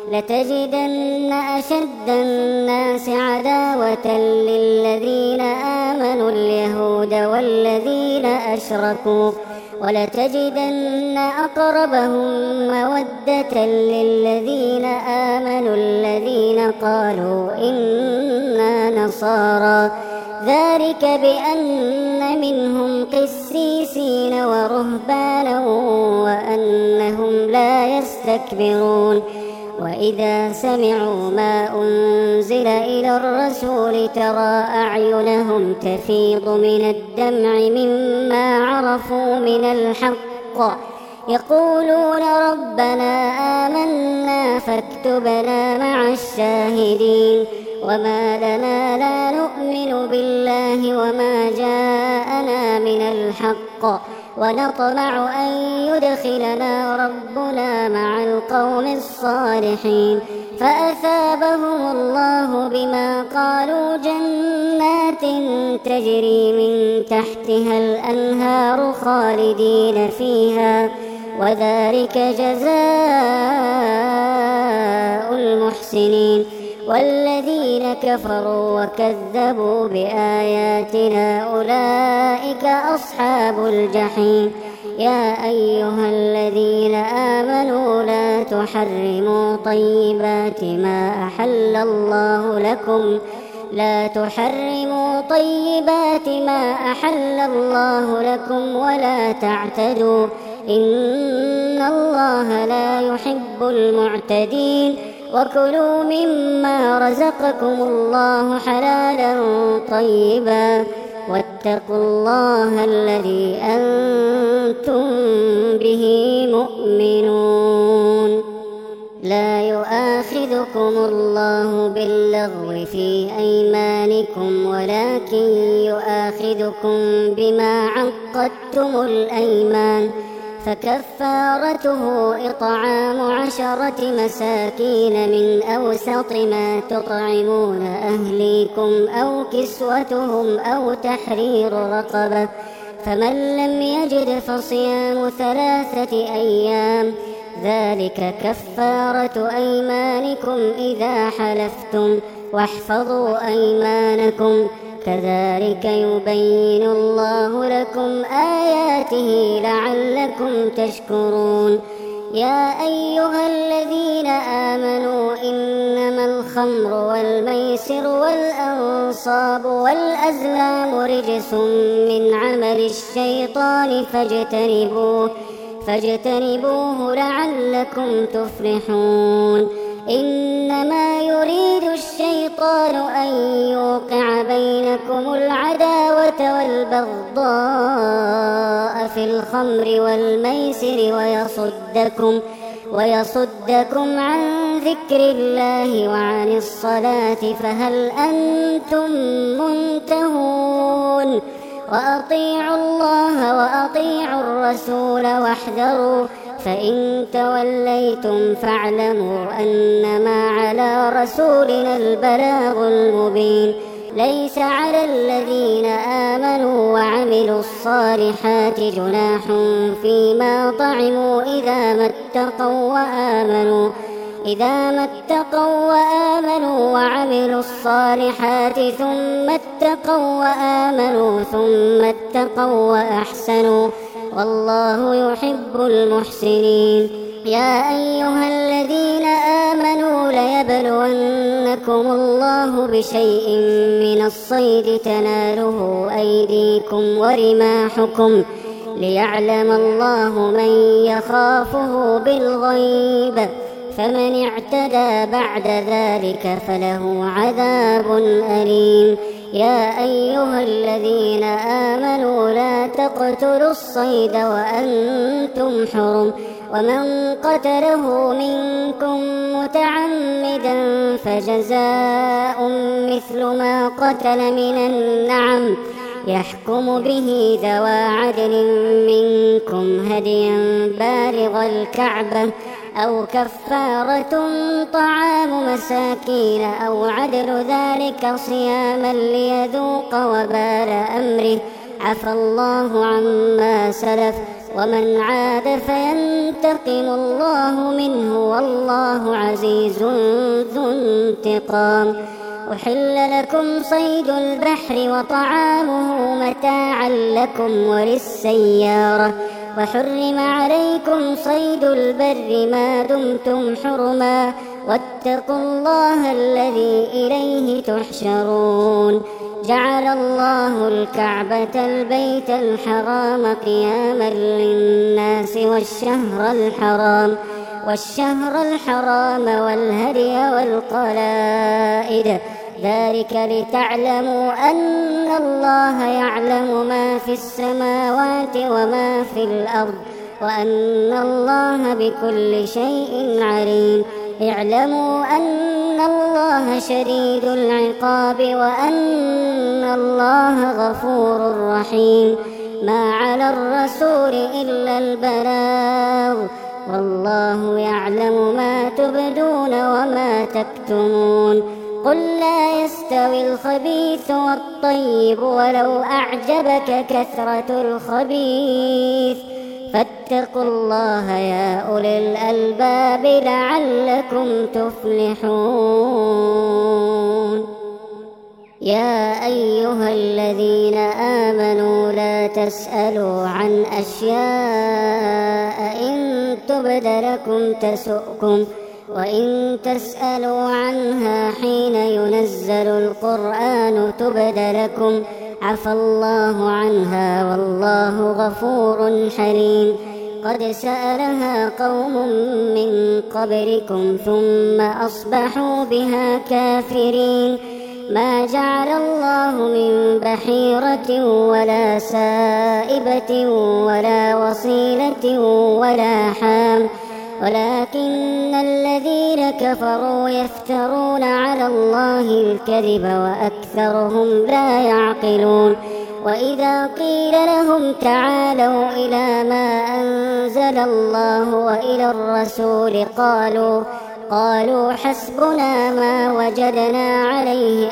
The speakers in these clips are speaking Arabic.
لتجدن أشد الناس عداوة للذين آمنوا اليهود والذين أشركوا ولتجدن أقربهم مودة للذين آمنوا الذين قالوا إنا نصارى ذلك بأن منهم قسيسين ورهبانا وأنهم لا يستكبرون وإذا سمعوا ما أنزل إلى الرسول ترى أعينهم تفيض من الدمع مما عرفوا من الحق يقولون ربنا آمنا فاكتبنا مع الشاهدين وما لنا لا نؤمن بالله وما جاءنا من الحق ونطمع أن يدخلنا ربنا مع القوم الصالحين فأثابهم الله بما قالوا جنات تجري من تحتها الأنهار خالدين فيها وذلك جزاء المحسنين والذين كفروا وكذبوا بآياتنا أولئك أصحاب الجحيم يا أيها الذين آمنوا لا تحرموا طيبات ما أحل الله لكم ولا تعتدوا إن الله لا يحب المعتدين وكلوا مما رزقكم الله حلالا طيبا واتقوا الله الذي أنتم به مؤمنون لا يؤاخذكم الله باللغو في أيمانكم ولكن يؤاخذكم بما عقدتم الأيمان فكفارته إطعام 10 مساكين من أوسط ما تطعمون أهليكم أو كسوتهم أو تحرير رقبة فمن لم يجد فصيام 3 أيام ذلك كفارة أيمانكم إذا حلفتم واحفظوا أيمانكم كذلك يبين الله لكم آياته لعلكم تشكرون يا أيها الذين آمنوا إنما الخمر والميسر والأنصاب والأزلام رجس من عمل الشيطان فاجتنبوه لعلكم تفلحون إنما يريد الشيطان أن يوقع بينكم العداوة والبغضاء في الخمر والميسر ويصدكم عن ذكر الله وعن الصلاة فهل أنتم منتهون وأطيعوا الله وأطيعوا الرسول واحذروا فإن توليتم فاعلموا أنما على رسولنا البلاغ المبين ليس على الذين آمنوا وعملوا الصالحات جناح فيما طعموا إذا ما اتقوا وآمنوا وعملوا الصالحات ثم اتقوا وأحسنوا والله يحب المحسنين يا أيها الذين آمنوا ليبلونكم الله بشيء من الصيد تناله أيديكم ورماحكم ليعلم الله من يخافه بالغيب فمن اعتدى بعد ذلك فله عذاب أليم يا أيها الذين آمنوا لا تقتلوا الصيد وأنتم حرم ومن قتله منكم متعمدا فجزاء مثل ما قتل من النعم يحكم به ذوى عدل منكم هديا بالغ الكعبة أو كفارة طعام مساكين أو عدل ذلك صياما ليذوق وبال أمره عفى الله عما سلف ومن عاد فينتقم الله منه والله عزيز ذو انتقام. أحل لكم صيد البحر وطعامه متاعا لكم وللسيارة، وحرم عليكم صيد البر ما دمتم حرما، واتقوا الله الذي إليه تحشرون. جعل الله الكعبة البيت الحرام قياما للناس والشهر الحرام والهدي والقلائد، ذلك لتعلموا أن الله يعلم ما في السماوات وما في الأرض وأن الله بكل شيء عليم. اعلموا أن الله شديد العقاب وأن الله غفور رحيم. ما على الرسول إلا البلاغ، والله يعلم ما تبدون وما تكتمون. قل لا يستوي الخبيث والطيب ولو أعجبك كثرة الخبيث، فاتقوا الله يا أولي الألباب لعلكم تفلحون. يا أيها الذين آمنوا لا تسألوا عن أشياء إن تبد لكم تسؤكم، وإن تسألوا عنها حين ينزل القرآن تبد لكم عفى الله عنها والله غفور حليم. قد سألها قوم من قبلكم ثم أصبحوا بها كافرين. ما جعل الله من بحيرة ولا سائبة ولا وصيلة ولا حام، ولكن الذين كفروا يفترون على الله الكذب وأكثرهم لا يعقلون. وإذا قيل لهم تعالوا إلى ما أنزل الله وإلى الرسول قالوا حسبنا ما وجدنا عليه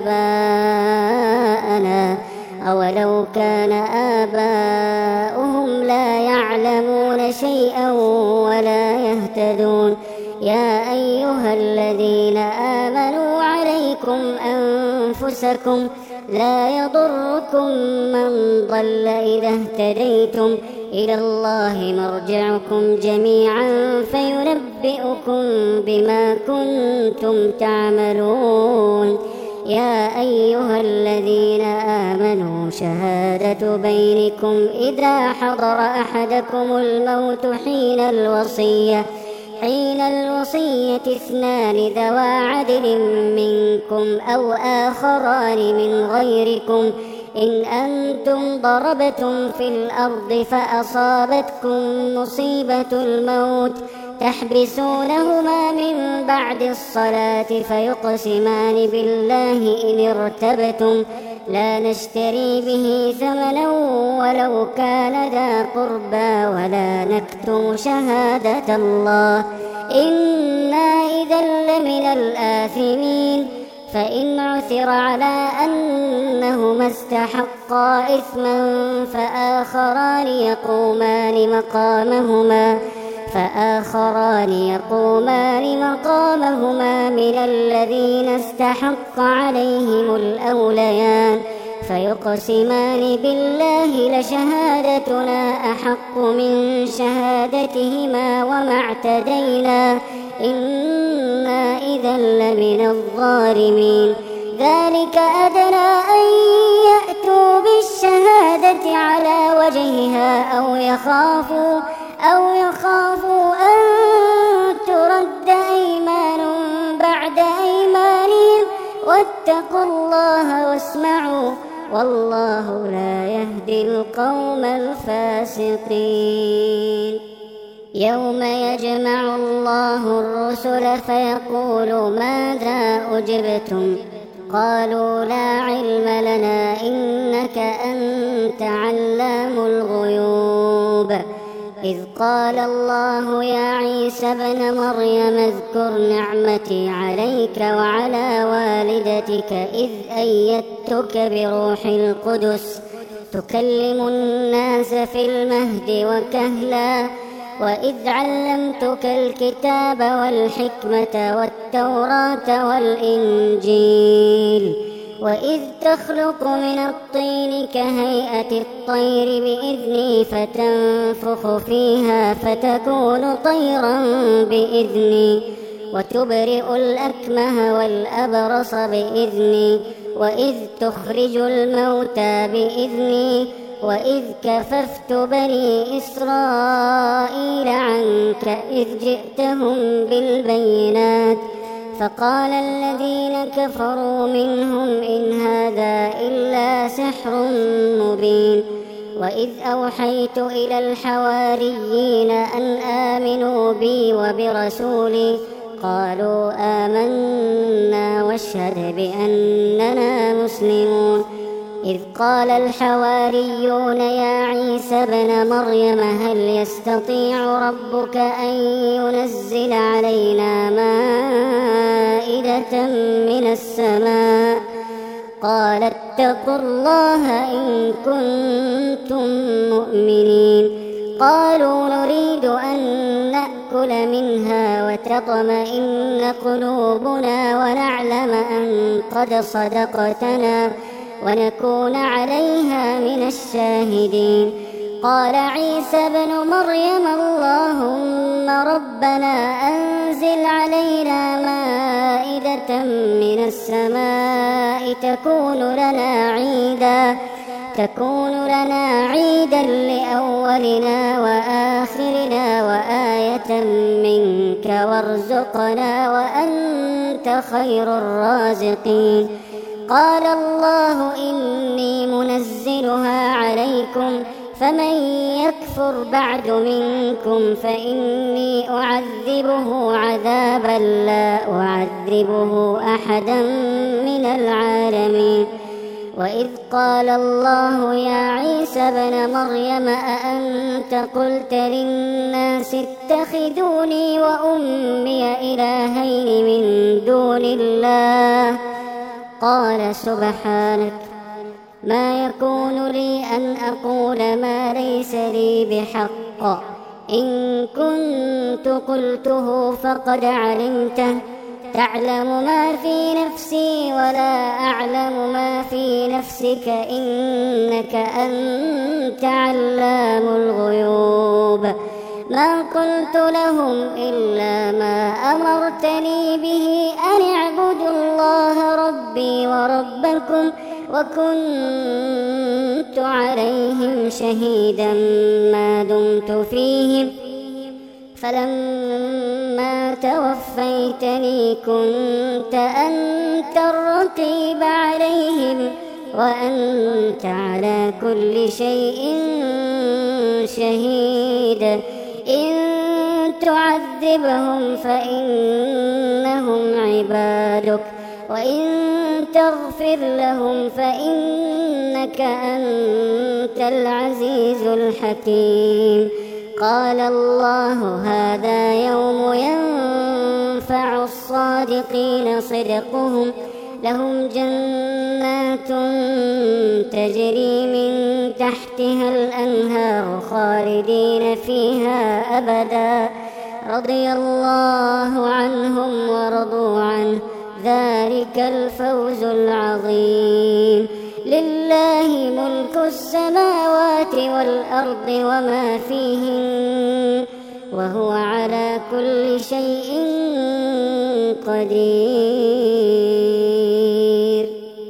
آباءنا أولو كان آباؤهم لا يعلمون شيئا ولا يهتدون. يا أيها الذين آمنوا عليكم أنفسكم لا يضركم من ضل إذا اهتديتم، إلى الله مرجعكم جميعا فينبئكم بما كنتم تعملون. يا أيها الذين آمنوا شهادة بينكم إذا حضر أحدكم الموت حين الوصية 2 ذوى عدل منكم أو آخران من غيركم إن أنتم ضربتم في الأرض فأصابتكم مصيبة الموت تحبسونهما من بعد الصلاة فيقسمان بالله إن ارتبتم لا نشتري به ثمنا ولو كان ذا قربى ولا نكتم شهادة الله إنا إذا لمن الآثمين. فإن عثر على أنهما استحقا إثما فآخران يقومان مقامهما من الذين استحق عليهم الأوليان فيقسمان بالله لشهادتنا أحق من شهادتهما وما اعتدينا إنا إذا لمن الظالمين. ذلك أدنى أن يأتوا بالشهادة على وجهها أو يخافوا أن ترد أيمان بعد أيمانهم واتقوا الله واسمعوا والله لا يهدي القوم الفاسقين. يوم يجمع الله الرسل فيقول ماذا أجبتم قالوا لا علم لنا إنك أنت علام الغيوب. إذ قال الله يا عيسى ابن مريم اذكر نعمتي عليك وعلى والدتك إذ أيدتك بروح القدس تكلم الناس في المهد وكهلا وإذ علمتك الكتاب والحكمة والتوراة والإنجيل وإذ تخلق من الطين كهيئة الطير بإذني فتنفخ فيها فتكون طيرا بإذني وتبرئ الأكمه والأبرص بإذني وإذ تخرج الموتى بإذني وإذ كففت بني إسرائيل عنك إذ جئتهم بالبينات فقال الذين كفروا منهم إن هذا إلا سحر مبين وإذ أوحيت إلى الحواريين أن آمنوا بي وبرسولي قالوا آمنا واشهد بأننا مسلمون إذ قال الحواريون يا عيسى ابن مريم هل يستطيع ربك أن ينزل علينا مائدة من السماء قال اتقوا الله إن كنتم مؤمنين قالوا نريد أن نأكل منها وتطمئن قلوبنا ونعلم أن قد صدقتنا ونكون عليها من الشاهدين قال عيسى ابن مريم اللهم ربنا أنزل علينا مائدة من السماء تكون لنا عيدا لأولنا وآخرنا وآية منك وارزقنا وأنت خير الرازقين قال الله إني منزلها عليكم فمن يكفر بعد منكم فإني أعذبه عذابا لا أعذبه أحدا من العالمين وإذ قال الله يا عيسى ابن مريم أأنت قلت للناس اتخذوني وأمي إلهين من دون الله قال سبحانك ما يكون لي أن أقول ما ليس لي بحق إن كنت قلته فقد علمته تعلم ما في نفسي ولا أعلم ما في نفسك إنك أنت علام الغيوب ما قلت لهم إلا ما أمرتني به أن اعبدوا الله ربي وربكم وكنت عليهم شهيدا ما دمت فيهم فلما توفيتني كنت أنت الرقيب عليهم وأنت على كل شيء شهيد إن تعذبهم فإنهم عبادك وإن تغفر لهم فإنك أنت العزيز الحكيم قال الله هذا يوم ينفع الصادقين صدقهم لهم جنات تجري من تحتها الأنهار خالدين فيها أبدا رضي الله عنهم ورضوا عنه ذلك الفوز العظيم لله ملك السماوات والأرض وما فيهن وهو على كل شيء قدير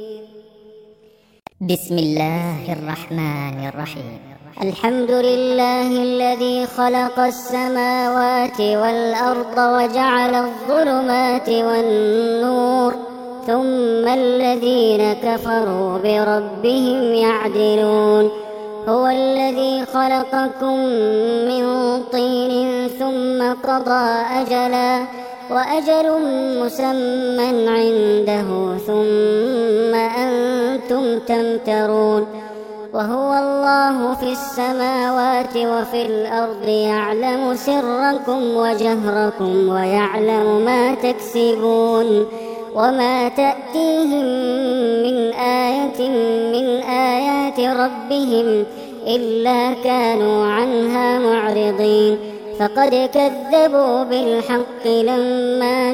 بسم الله الرحمن الرحيم الحمد لله الذي خلق السماوات والأرض وجعل الظلمات والنور ثم الذين كفروا بربهم يعدلون هو الذي خلقكم من طين ثم قضى أجلا وأجل مسمى عنده ثم أنتم تمترون وهو الله في السماوات وفي الأرض يعلم سركم وجهركم ويعلم ما تكسبون وما تأتيهم من آية من آيات ربهم إلا كانوا عنها معرضين. فقد كذبوا بالحق لما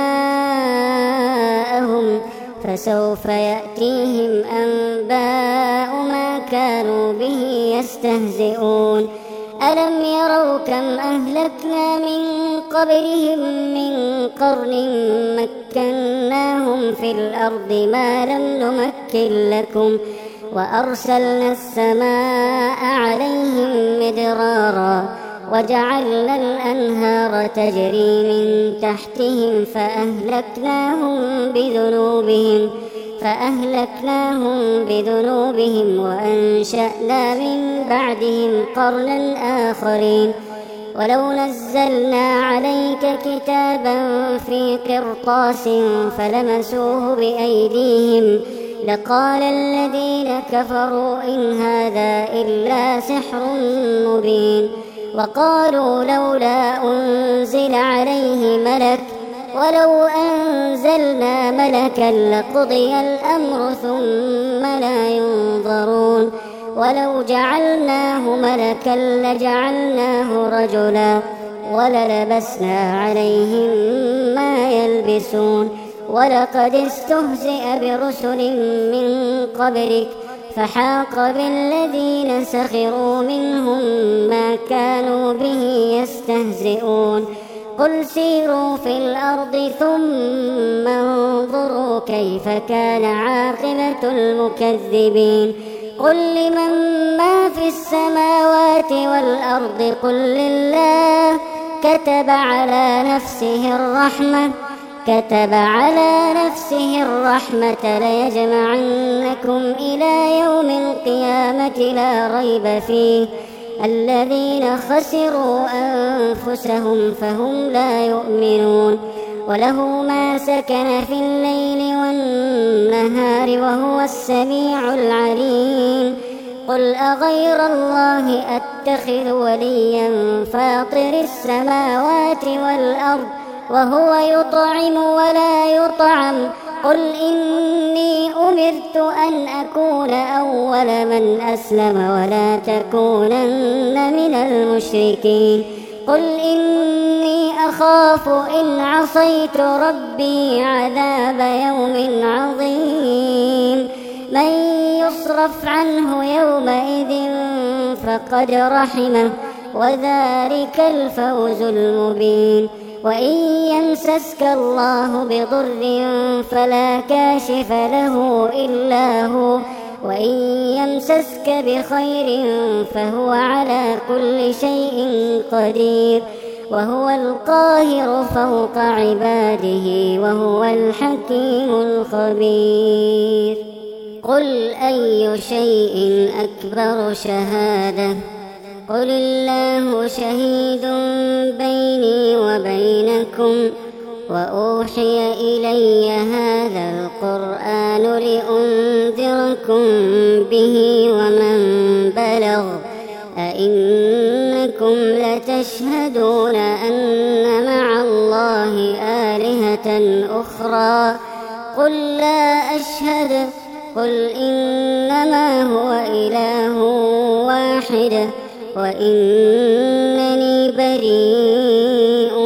جاءهم فسوف يأتيهم أنباء ما كانوا به يستهزئون. ألم يروا كم أهلكنا من قبلهم من قرن مكناهم في الأرض ما لم نمكن لكم وأرسلنا السماء عليهم مدرارا وجعلنا الأنهار تجري من تحتهم فأهلكناهم بذنوبهم وأنشأنا من بعدهم قرنا آخرين. ولو نزلنا عليك كتابا في قرطاس فلمسوه بأيديهم لقال الذين كفروا إن هذا إلا سحر مبين. وقالوا لولا أنزل عليه ملك ولو أنزلنا ملكا لقضي الأمر ثم لا ينظرون. ولو جعلناه ملكا لجعلناه رجلا وللبسنا عليهم ما يلبسون. ولقد استهزئ برسل من قبلك فحاق بالذين سخروا منهم ما كانوا به يستهزئون. قل سيروا في الأرض ثم انظروا كيف كان عاقبة المكذبين. قل لمن ما في السماوات والأرض قل لله كتب على نفسه الرحمة ليجمعنكم إلى يوم القيامة لا ريب فيه الذين خسروا أنفسهم فهم لا يؤمنون. وله ما سكن في الليل والنهار وهو السميع العليم. قل أغير الله أتخذ وليا فاطر السماوات والأرض وهو يطعم ولا يطعم قل إني أمرت أن أكون أول من أسلم ولا تكونن من المشركين. قل إني أخاف إن عصيت ربي عذاب يوم عظيم. من يصرف عنه يومئذ فقد رحمه وذلك الفوز المبين. وإن يمسسك الله بضر فلا كاشف له إلا هو وإن يمسسك بخير فهو على كل شيء قدير وهو القاهر فوق عباده وهو الحكيم الخبير. قل أي شيء أكبر شهادة قل الله شهيد بيني وبينكم وأوحي إلي هذا القرآن لأنذركم به ومن بلغ أئنكم لتشهدون أن مع الله آلهة أخرى قل لا أشهد قل إنما هو إله واحد وإنني بريء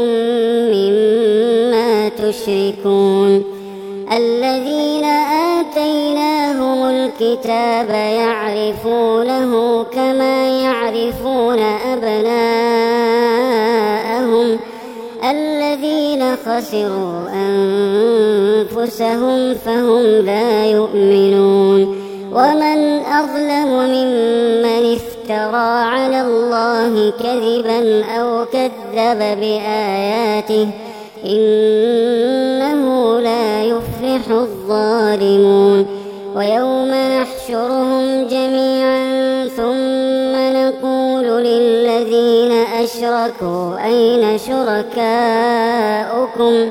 مما تشركون. الذين آتيناهم الكتاب يعرفونه كما يعرفون أبناءهم الذين خسروا أنفسهم فهم لا يؤمنون. ومن أظلم ممن افترى على الله كذبا أو كذب بآياته إنه لا يفلح الظالمون. ويوم نحشرهم جميعا ثم نقول للذين أشركوا أين شركاؤكم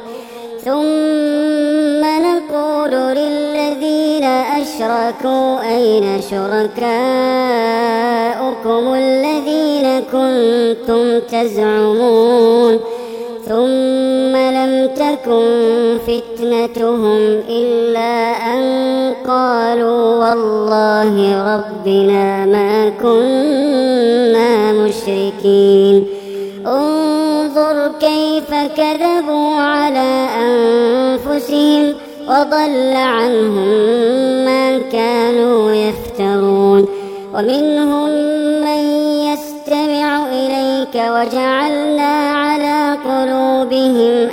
الذين كنتم تزعمون ثم لم تكن فتنتهم إلا أن قالوا والله ربنا ما كنا مشركين. انظر كيف كذبوا على أنفسهم وضل عنهم ما كانوا يفترون. ومنهم من يستمع إليك وجعلنا على قلوبهم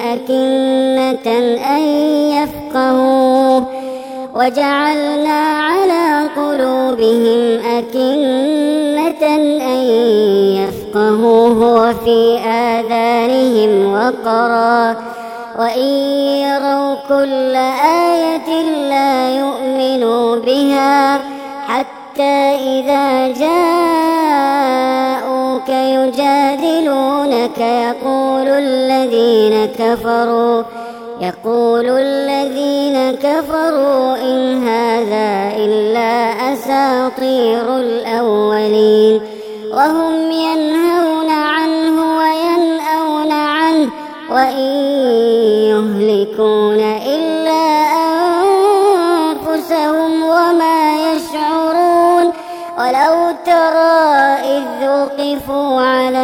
أكنة أن يفقهوه وفي آذانهم وقرا وإن يروا كل آية لا يؤمنوا بها حتى إذا جاءوك يجادلونك يقول الذين كفروا إن هذا إلا أساطير الأولين. وهم ينهون عنه وينأون عنه وإن يهلكون إلا أنفسهم وما يشعرون. ولو ترى إذ وقفوا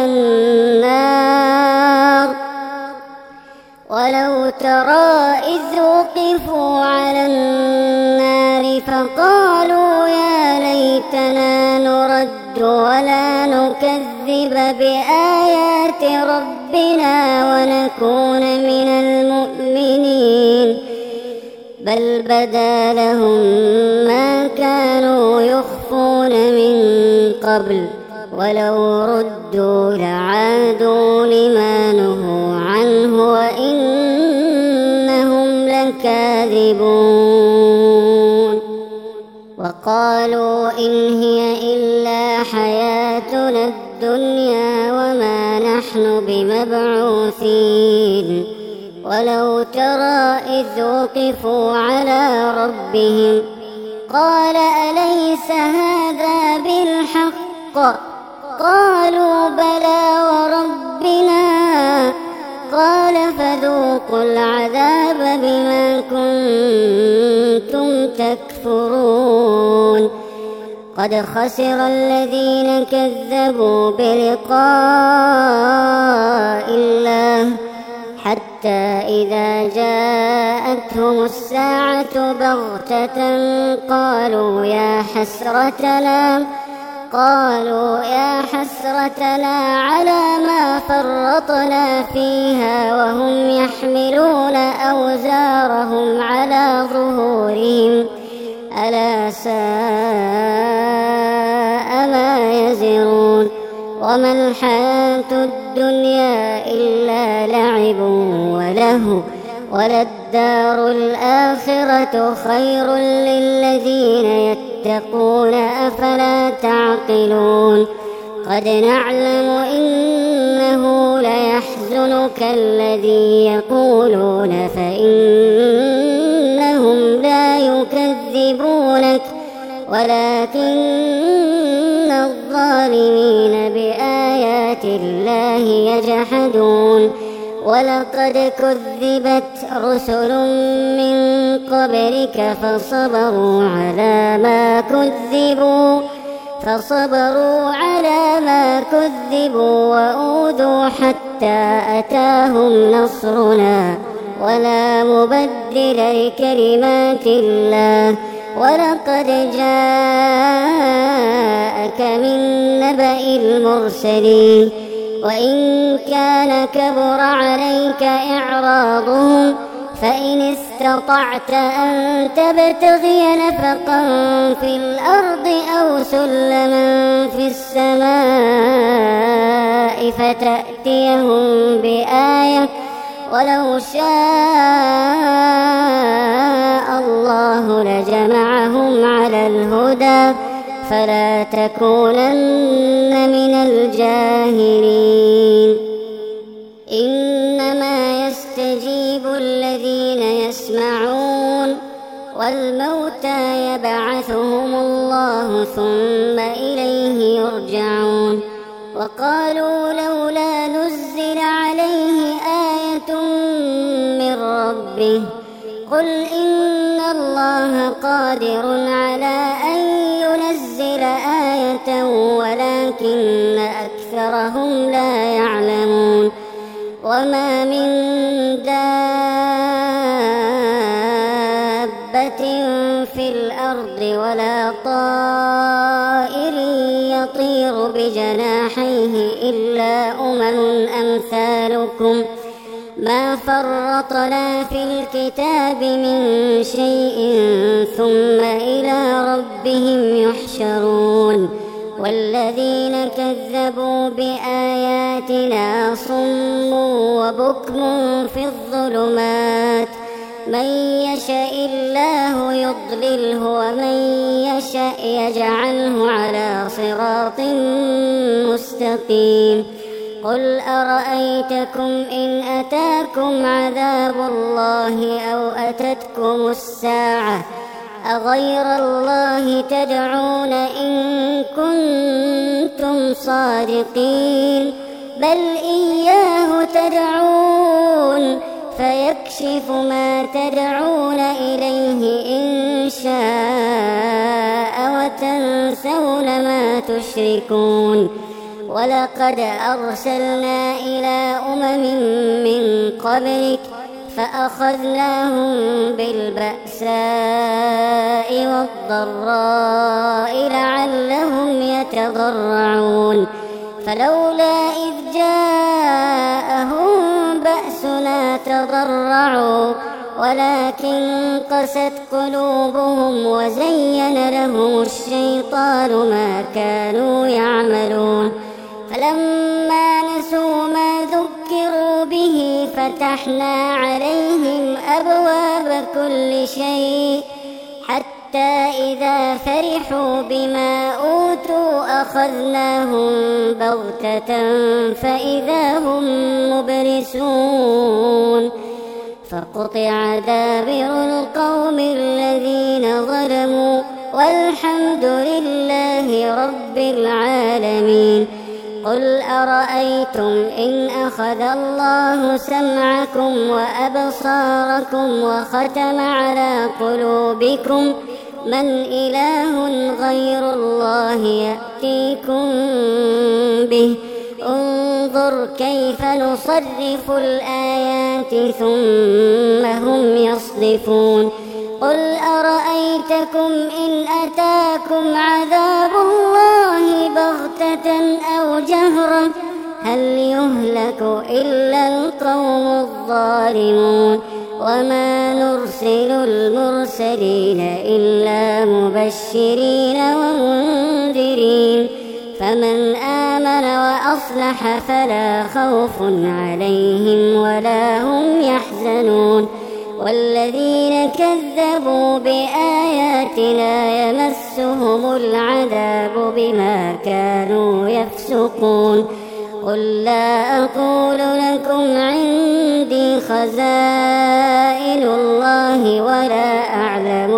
على النار فقالوا يا ليتنا نرد ولا نكذب بآيات ربنا ونكون من المؤمنين. بل بدا لهم ما كانوا يخفون من قبل ولو ردوا لعادوا لما نهوا عنه وإنهم لكاذبون. وقالوا إن هي إلا حياتنا الدنيا وما نحن بمبعوثين. ولو ترى إذ وقفوا على ربهم قال أليس هذا بالحق؟ قالوا بلى وربنا. قال فذوقوا العذاب بما كنتم تكفرون. قد خسر الذين كذبوا بلقاء الله حتى إذا جاءتهم الساعة بغتة قالوا يا حسرتنا على ما فرطنا فيها وهم يحملون أوزارهم على ظهورهم ألا ساء ما يزرون. وما الحياة الدنيا إلا لعب ولهو وللدار الآخرة خير للذين يتقون أفلا تعقلون. قد نعلم إنه ليحزنك الذي يقولون فإنهم لا يكذبونك ولكن الظالمين بآيات الله يجحدون. ولقد كذبت رسل من قبلك فصبروا على ما كذبوا وأوذوا حتى أتاهم نصرنا ولا مبدل لكلمات الله. ولقد جاءك من نبأ المرسلين. وإن كان كبر عليك إعراضهم فإن استطعت أن تبتغي نفقا في الأرض أو سلما في السماء فتأتيهم بآية ولو شاء الله لجمعهم على الهدى فلا تكونن من الجاهلين. إنما يستجيب الذين يسمعون والموتى يبعثهم الله ثم إليه يرجعون. وقالوا لولا نزل عليه آية ربه قل إن الله قادر على أن ينزل آية ولكن أكثرهم لا يعلمون وما من دابة في الأرض ولا طائر يطير بجناحيه إلا أمثالكم ما فرطنا في الكتاب من شيء ثم إلى ربهم يحشرون والذين كذبوا بآياتنا صم وبكم في الظلمات من يشاء الله يضلله ومن يشاء يجعله على صراط مستقيم قل أرأيتكم إن أتاكم عذاب الله أو أتتكم الساعة أغير الله تدعون إن كنتم صادقين بل إياه تدعون فيكشف ما تدعون إليه إن شاء وتنسون ما تشركون ولقد أرسلنا إلى من قبلك فأخذناهم بالبأساء والضراء لعلهم يتضرعون فلولا إذ جاءهم بأسنا تضرعوا ولكن قست قلوبهم وزين لهم الشيطان ما كانوا يعملون فلما نسوا ما ذكروا به فتحنا عليهم أبواب كل شيء حتى إذا فرحوا بما أوتوا أخذناهم بغتة فإذا هم مبلسون فقطع دابر القوم الذين ظلموا والحمد لله رب العالمين قل أرأيتم إن أخذ الله سمعكم وأبصاركم وختم على قلوبكم من إله غير الله يأتيكم به انظر كيف نصرف الآيات ثم هم يصدفون قل أرأيتكم إن أتاكم عذاب الله بغتة أو جهرة هل يهلك إلا القوم الظالمون وما نرسل المرسلين إلا مبشرين ومنذرين فمن آمن وأصلح فلا خوف عليهم ولا هم يحزنون والذين كذبوا بآياتنا يمسهم العذاب بما كانوا يفسقون قل لا أقول لكم عندي خزائن الله ولا أعلم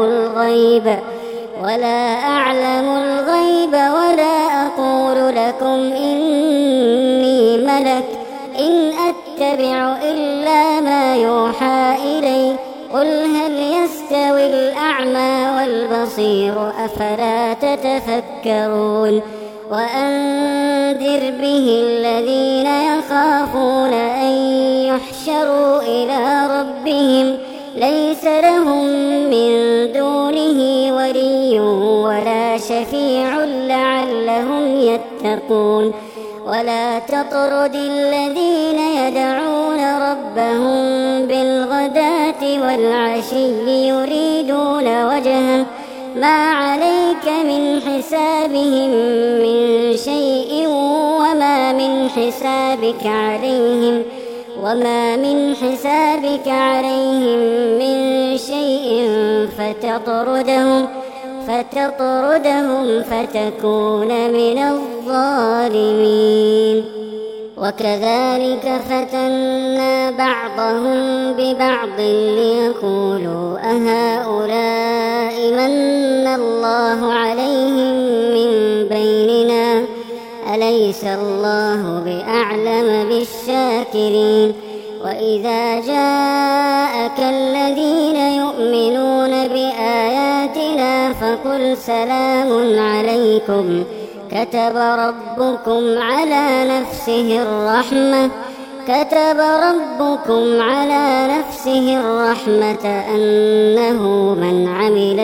الغيب ولا أقول لكم إني ملك إن أتبع إلا ما يوحى إلي قل هل يستوي الأعمى والبصير أفلا تتفكرون وأنذر به الذين يخافون أن يحشروا إلى ربهم ليس لهم من دونه ولي ولا شفيع لعلهم يتقون ولا تطرد الذين يدعون ربهم بالغداة والعشي يريدون وجهه ما عليك من حسابهم من شيء وما من حسابك عليهم من شيء فتطردهم فتكون من الظالمين وكذلك فتنا بعضهم ببعض ليقولوا أهؤلاء من الله عليهم من بيننا أليس الله بأعلم بالشاكرين وإذ وإذا جاءك الذين يؤمنون بآياتنا فقل سلام عليكم كتب ربكم على نفسه الرحمة أنه من عمل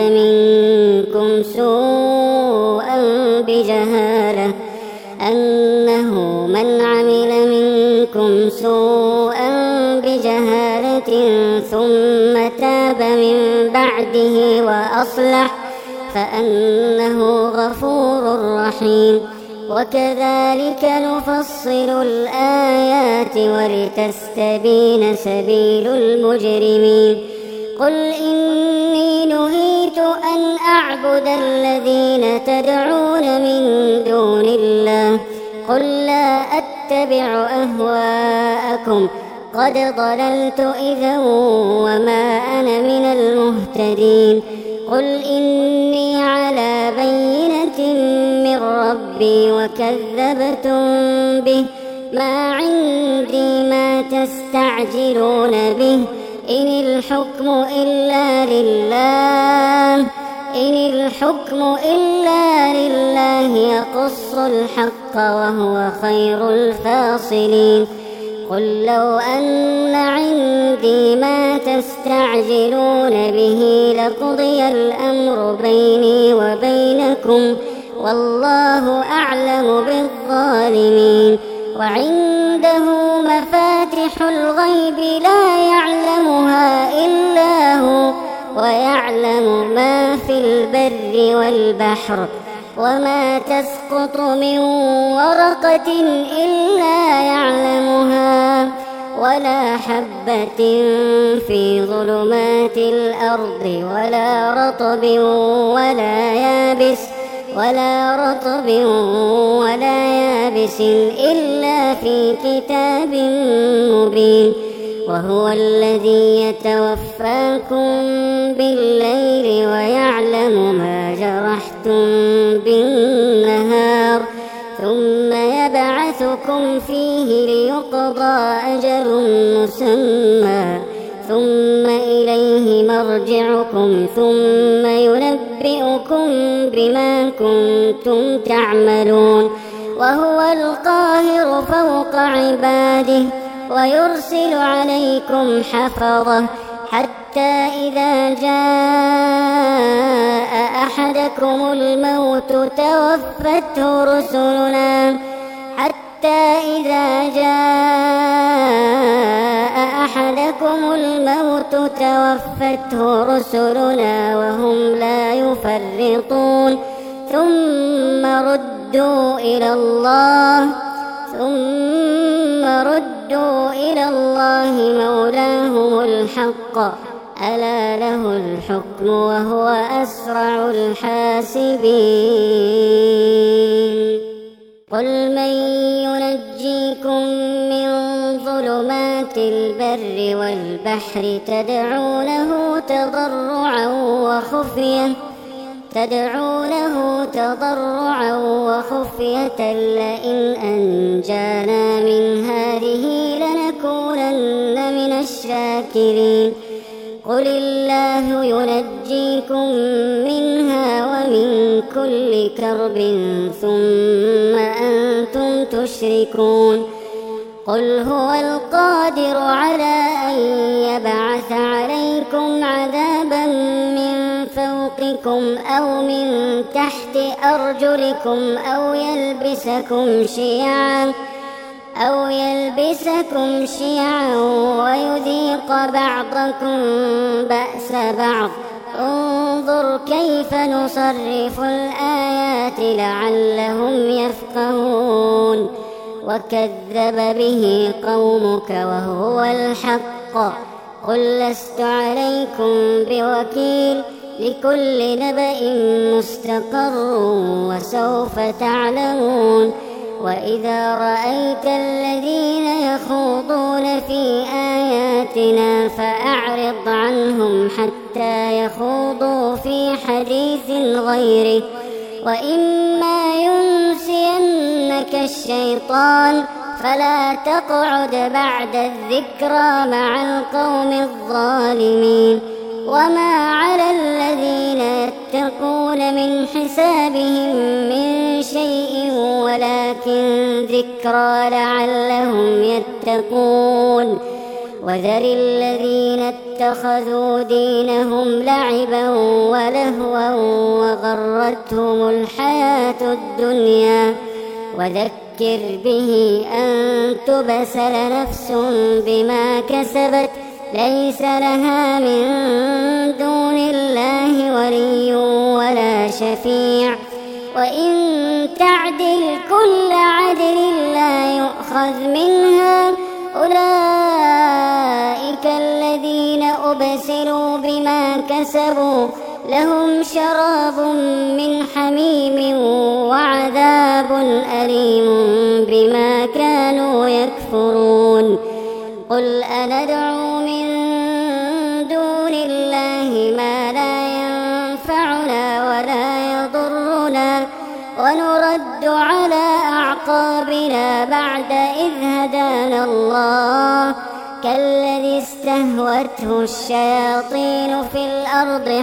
منكم سوءا بجهالة ثم تاب من بعده وأصلح فأنه غفور رحيم. وكذلك نفصل الآيات ولتستبين سبيل المجرمين. قل إني نهيت أن أعبد الذين تدعون من دون الله قل لا أتبع أهواءكم قد ضللت إذا وما أنا من المهتدين. قل إني على بينة من ربي وكذبتم به ما عندي ما تستعجلون به إن الحكم إلا لله يقص الحق وهو خير الفاصلين. قل لو أن عندي ما تستعجلون به لقضي الأمر بيني وبينكم والله أعلم بالظالمين. وعنده مفاتح الغيب لا يعلمها إلا هو ويعلم ما في البر والبحر وما تسقط من ورقة إلا يعلمها ولا حبة في ظلمات الأرض ولا رطب ولا يابس إلا في كتاب مبين. وهو الذي يتوفاكم بالليل ويعلم ما جرحتم بالنهار ثم يبعثكم فيه ليقضى أجل مسمى ثم إليه مرجعكم ثم ينبئكم بما كنتم تعملون. وهو القاهر فوق عباده ويرسل عليكم حفظة حتى إذا جاء أحدكم الموت توفته رسلنا وهم لا يفرطون ثم ردوا إلى الله مولاهم الحق ألا له الحكم وهو أسرع الحاسبين. قل من ينجيكم من ظلمات البر والبحر تدعونه تضرعا وخفية لئن أنجانا من هذه لنكونن من الشاكرين. قل الله ينجيكم منها ومن كل كرب ثم أنتم تشركون. قل هو القادر على أن يبعث عليكم عذابا من فوقكم أو من تحت أرجلكم أو يلبسكم شيعا ويذيق بعضكم بأس بعض. انظر كيف نصرف الآيات لعلهم يفقهون. وكذب به قومك وهو الحق قل لست عليكم بوكيل لكل نبأ مستقر وسوف تعلمون. وإذا رأيت الذين يخوضون في آياتنا فأعرض عنهم حتى يخوضوا في حديث غيره وإما ينسينك الشيطان فلا تقعد بعد الذكرى مع القوم الظالمين. وما على الذين يتقون من حسابهم من شيء ولكن ذكرى لعلهم يتقون. وذر الذين اتخذوا دينهم لعبا ولهوا وغرتهم الحياة الدنيا وذكر به أن تبسل نفس بما كسبت ليس لها من دون الله ولي ولا شفيع وإن تعدل كل عدل لا يؤخذ منها. أولئك الذين أبسلوا بما كسبوا لهم شراب من حميم وعذاب أليم بما كانوا يكفرون. قل أندعو من دون الله ما لا ينفعنا ولا يضرنا ونرد على أعقابنا بعد إذ هدانا الله كالذي استهوته الشياطين في الأرض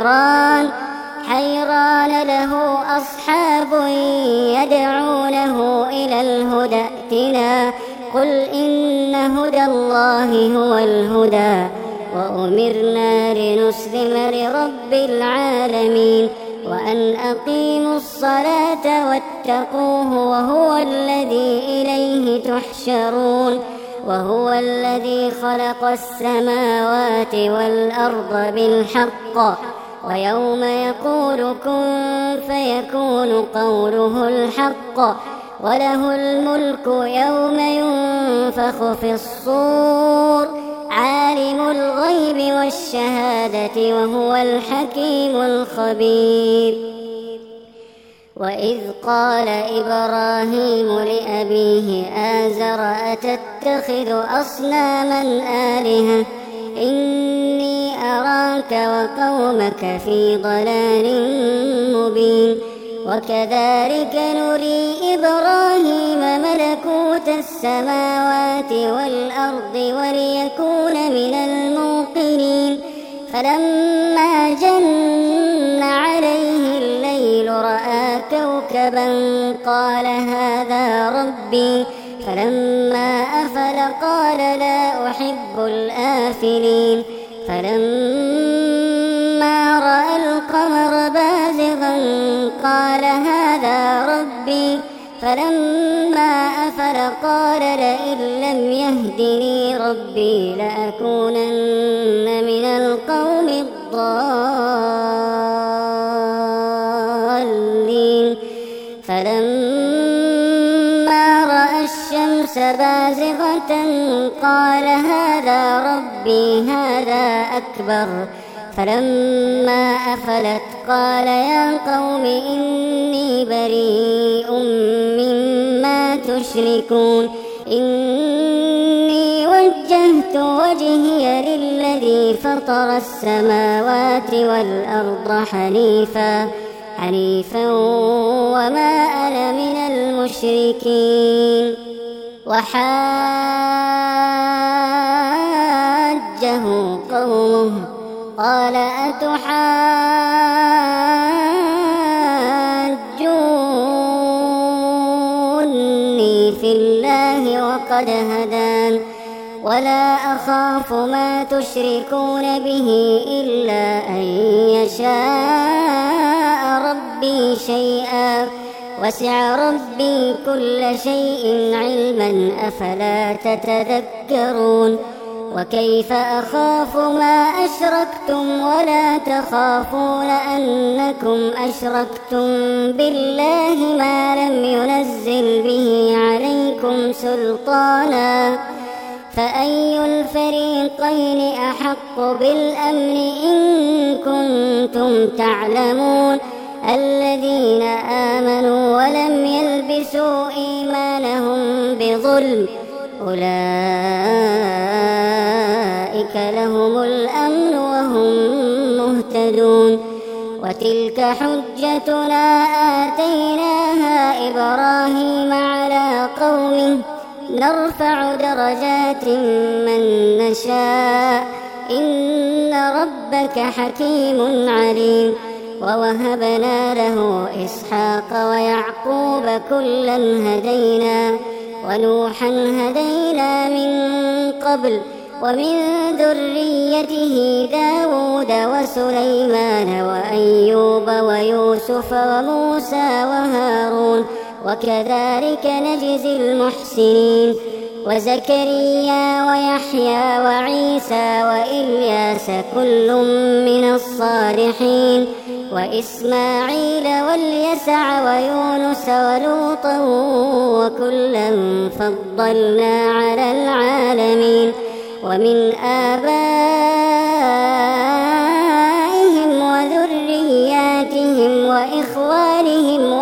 حيران له أصحاب يدعونه إلى الهدى ائتنا قل إن هدى الله هو الهدى وأمرنا لنسلم لرب العالمين وأن أقيموا الصلاة واتقوه وهو الذي إليه تحشرون. وهو الذي خلق السماوات والأرض بالحق ويوم يقول كن فيكون قوله الحق وله الملك يوم ينفخ في الصور عالم الغيب والشهادة وهو الحكيم الخبير. وإذ قال إبراهيم لأبيه آزر أتتخذ أصناما آلهة إني أراك وقومك في ضلال مبين. وكذلك نري إبراهيم ملكوت السماوات والأرض وليكون من الموقنين. فلما جن عليه الليل رأى كوكبا قال هذا ربي فلما أفل قال لا أحب الآفلين. فلما رأى القمر بازغا قال هذا ربي فلما أفل قال لئن لم يهدني ربي لأكونن من القوم الضالين. فلما رأى الشمس بازغة قال هذا ربي هذا أكبر فلما أفلت قال يا قوم إني بريء مما تشركون إني وجهت وجهي للذي فطر السماوات والأرض حنيفا وما أنا من المشركين. وحاجه قومه قال أتحاجوني في الله وقد هدان ولا أخاف ما تشركون به إلا أن يشاء ربي شيئا وسع ربي كل شيء علما أفلا تتذكرون. وكيف أخاف ما أشركتم ولا تخافون أنكم أشركتم بالله ما لم ينزل به عليكم سلطانا فأي الفريقين أحق بالأمن إن كنتم تعلمون. الذين آمنوا ولم يلبسوا إيمانهم بظلم أولئك لهم الأمن وهم مهتدون. وتلك حجتنا آتيناها إبراهيم على قومه نرفع درجات من نشاء إن ربك حكيم عليم ووهبنا له إسحاق ويعقوب كلا هدينا ونوحا هدينا من قبل ومن ذريته داود وسليمان وأيوب ويوسف وموسى وهارون وكذلك نجزي المحسنين وزكريا ويحيى وعيسى وإلياس كل من الصالحين وإسماعيل واليسع ويونس ولوطا وكلا فضلنا على العالمين ومن آبائهم وذرياتهم وإخوانهم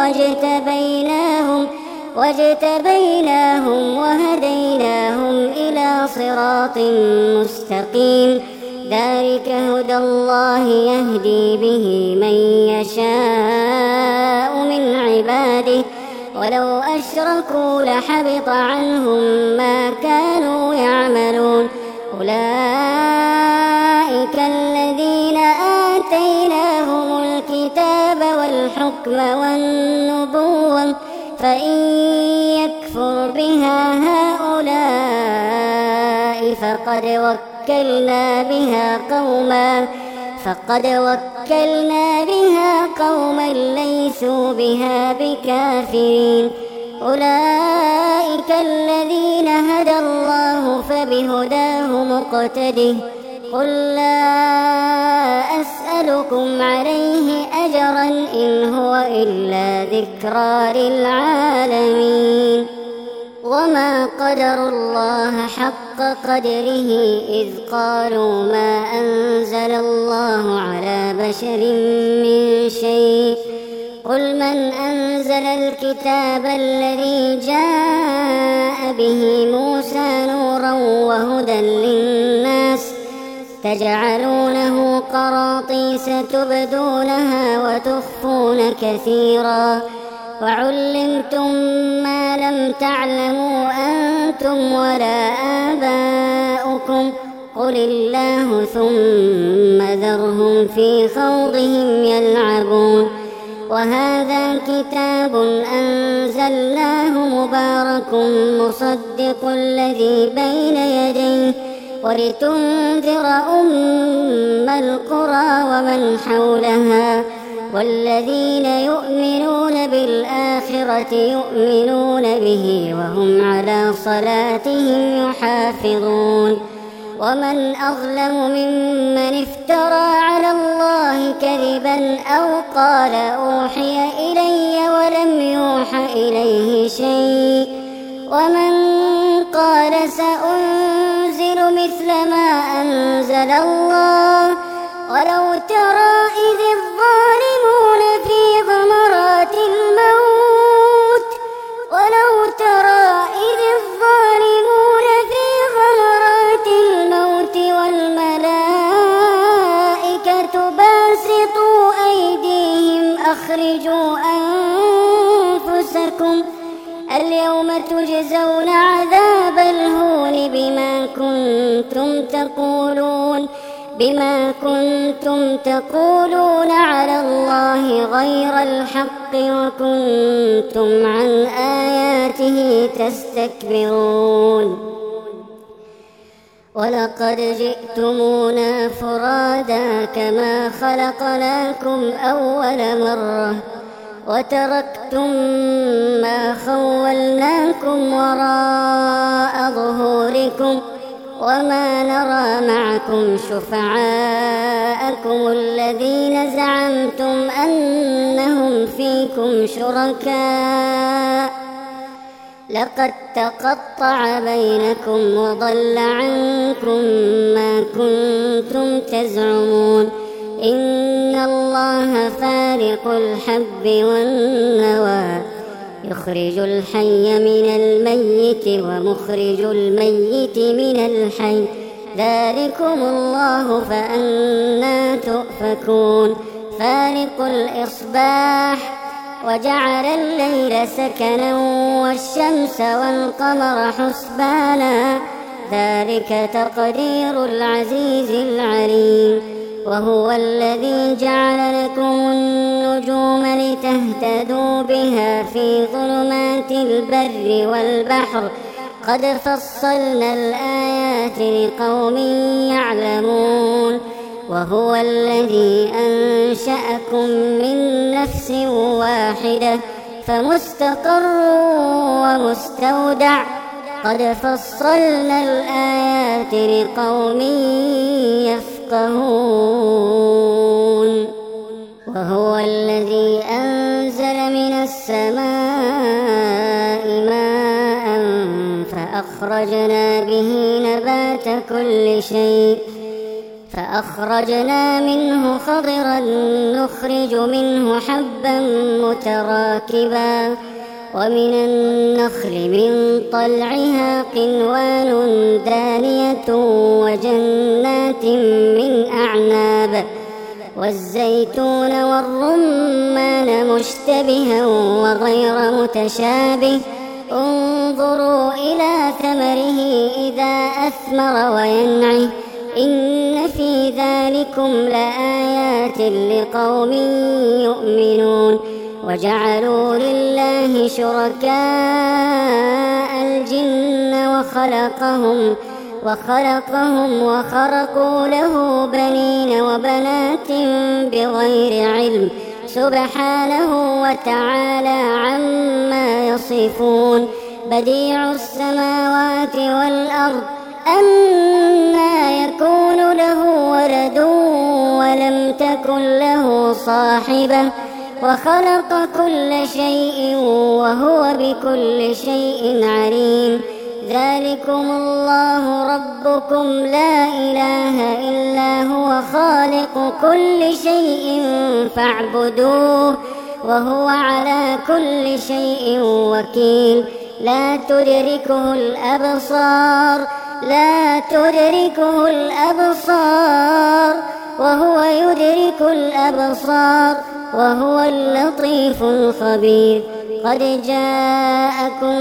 واجتبيناهم وهديناهم إلى صراط مستقيم ذلك هدى الله يهدي به من يشاء من عباده ولو أشركوا لحبط عنهم ما كانوا يعملون أولئك الذين آتيناهم الكتاب والحكم والنبوة فإن يكفر بها هؤلاء فقد وكلنا بها قوما ليسوا بها بكافرين أولئك الذين هدى الله فبهداه مقتده قل لا أسألكم عليه أجرا إن هو إلا ذكرى للعالمين وما قدروا الله حق قدره إذ قالوا ما أنزل الله على بشر من شيء قل من أنزل الكتاب الذي جاء به موسى نورا وهدى للناس تجعلونه قراطيس تبدونها وتخفون كثيرا وعلمتم ما لم تعلموا أنتم ولا آباؤكم قل الله ثم ذرهم في خوضهم يلعبون وهذا كتاب أنزلناه مبارك مصدق الذي بين يديه ولتنذر أم القرى ومن حولها والذين يؤمنون بالآخرة يؤمنون به وهم على صلاتهم يحافظون ومن أظلم ممن افترى على الله كذبا أو قال أوحي إلي ولم يوح إليه شيء ومن قال سأنزل مثل ما أنزل الله ولو ترى إذ الظالمون في غمرات الموت والملائكة باسطوا أيديهم أخرجوا أنفسكم اليوم تجزون عذاب الهون بما كنتم تقولون على الله غير الحق وكنتم عن آياته تستكبرون ولقد جئتمونا فرادا كما خلقناكم أول مرة وتركتم ما خولناكم وراء ظهوركم وما نرى معكم شفعاءكم الذين زعمتم أنهم فيكم شركاء لقد تقطع بينكم وضل عنكم ما كنتم تزعمون إن الله فارق الحب والنوى يخرج الحي من الميت ومخرج الميت من الحي ذلكم الله فأنى تؤفكون فالق الإصباح وجعل الليل سكنا والشمس والقمر حسبانا ذلك تقدير العزيز العليم وهو الذي جعل لكم النجوم لتهتدوا بها في ظلمات البر والبحر قد فصلنا الآيات لقوم يعلمون وهو الذي أنشأكم من نفس واحدة فمستقر ومستودع قد فصلنا الآيات لقوم يفقهون وهو الذي أنزل من السماء ماء فأخرجنا به نبات كل شيء فأخرجنا منه خضرا نخرج منه حبا متراكبا ومن النخل من طلعها قنوان دانية وجنات من أعناب والزيتون والرمان مشتبها وغير متشابه انظروا إلى ثمره إذا أثمر وينعه إن في ذلكم لآيات لقوم يؤمنون وجعلوا لله شركاء الجن وخلقهم وخرقوا له بنين وبنات بغير علم سبحانه وتعالى عما يصفون بديع السماوات والأرض أنى يكون له ولد ولم تكن له صاحبة وخلق كل شيء وهو بكل شيء عليم ذلكم الله ربكم لا إله إلا هو خالق كل شيء فاعبدوه وهو على كل شيء وكيل لا تدركه الأبصار وهو يدرك الأبصار وهو اللطيف الخبير قد جاءكم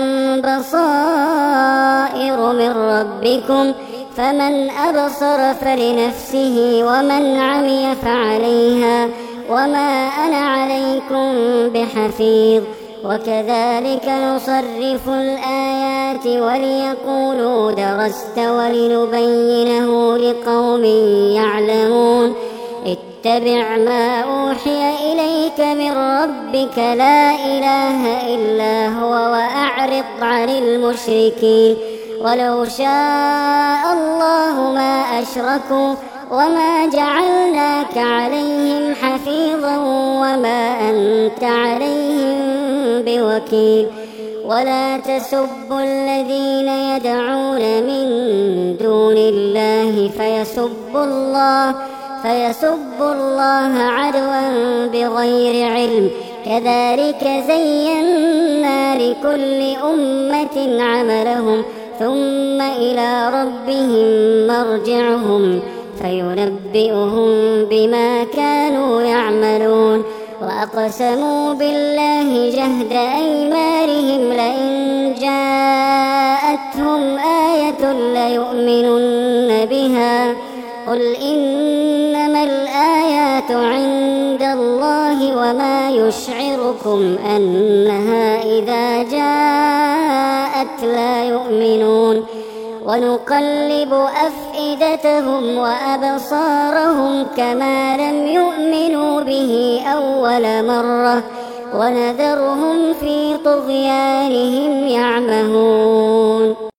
بصائر من ربكم فمن أبصر فلنفسه ومن عمي فعليها وما أنا عليكم بحفيظ وكذلك نصرف الآيات وليقولوا درست ولنبينه لقوم يعلمون اتبع ما أوحي إليك من ربك لا إله إلا هو وأعرض عن المشركين ولو شاء الله ما أشركوا وما جعلناك عليهم حفيظا وما أنت عليهم بوكيل ولا تسبوا الذين يدعون من دون الله فيسبوا الله عدوا بغير علم كذلك زينا لكل أمة عملهم ثم إلى ربهم مرجعهم فينبئهم بما كانوا يعملون وأقسموا بالله جهد أيمانهم لئن جاءتهم آية ليؤمنن بها قل إنما الآيات عند الله وما يشعركم أنها إذا جاءت لا يؤمنون ونقلب أفئدتهم وأبصارهم كما لم يؤمنوا به أول مرة ونذرهم في طغيانهم يعمهون.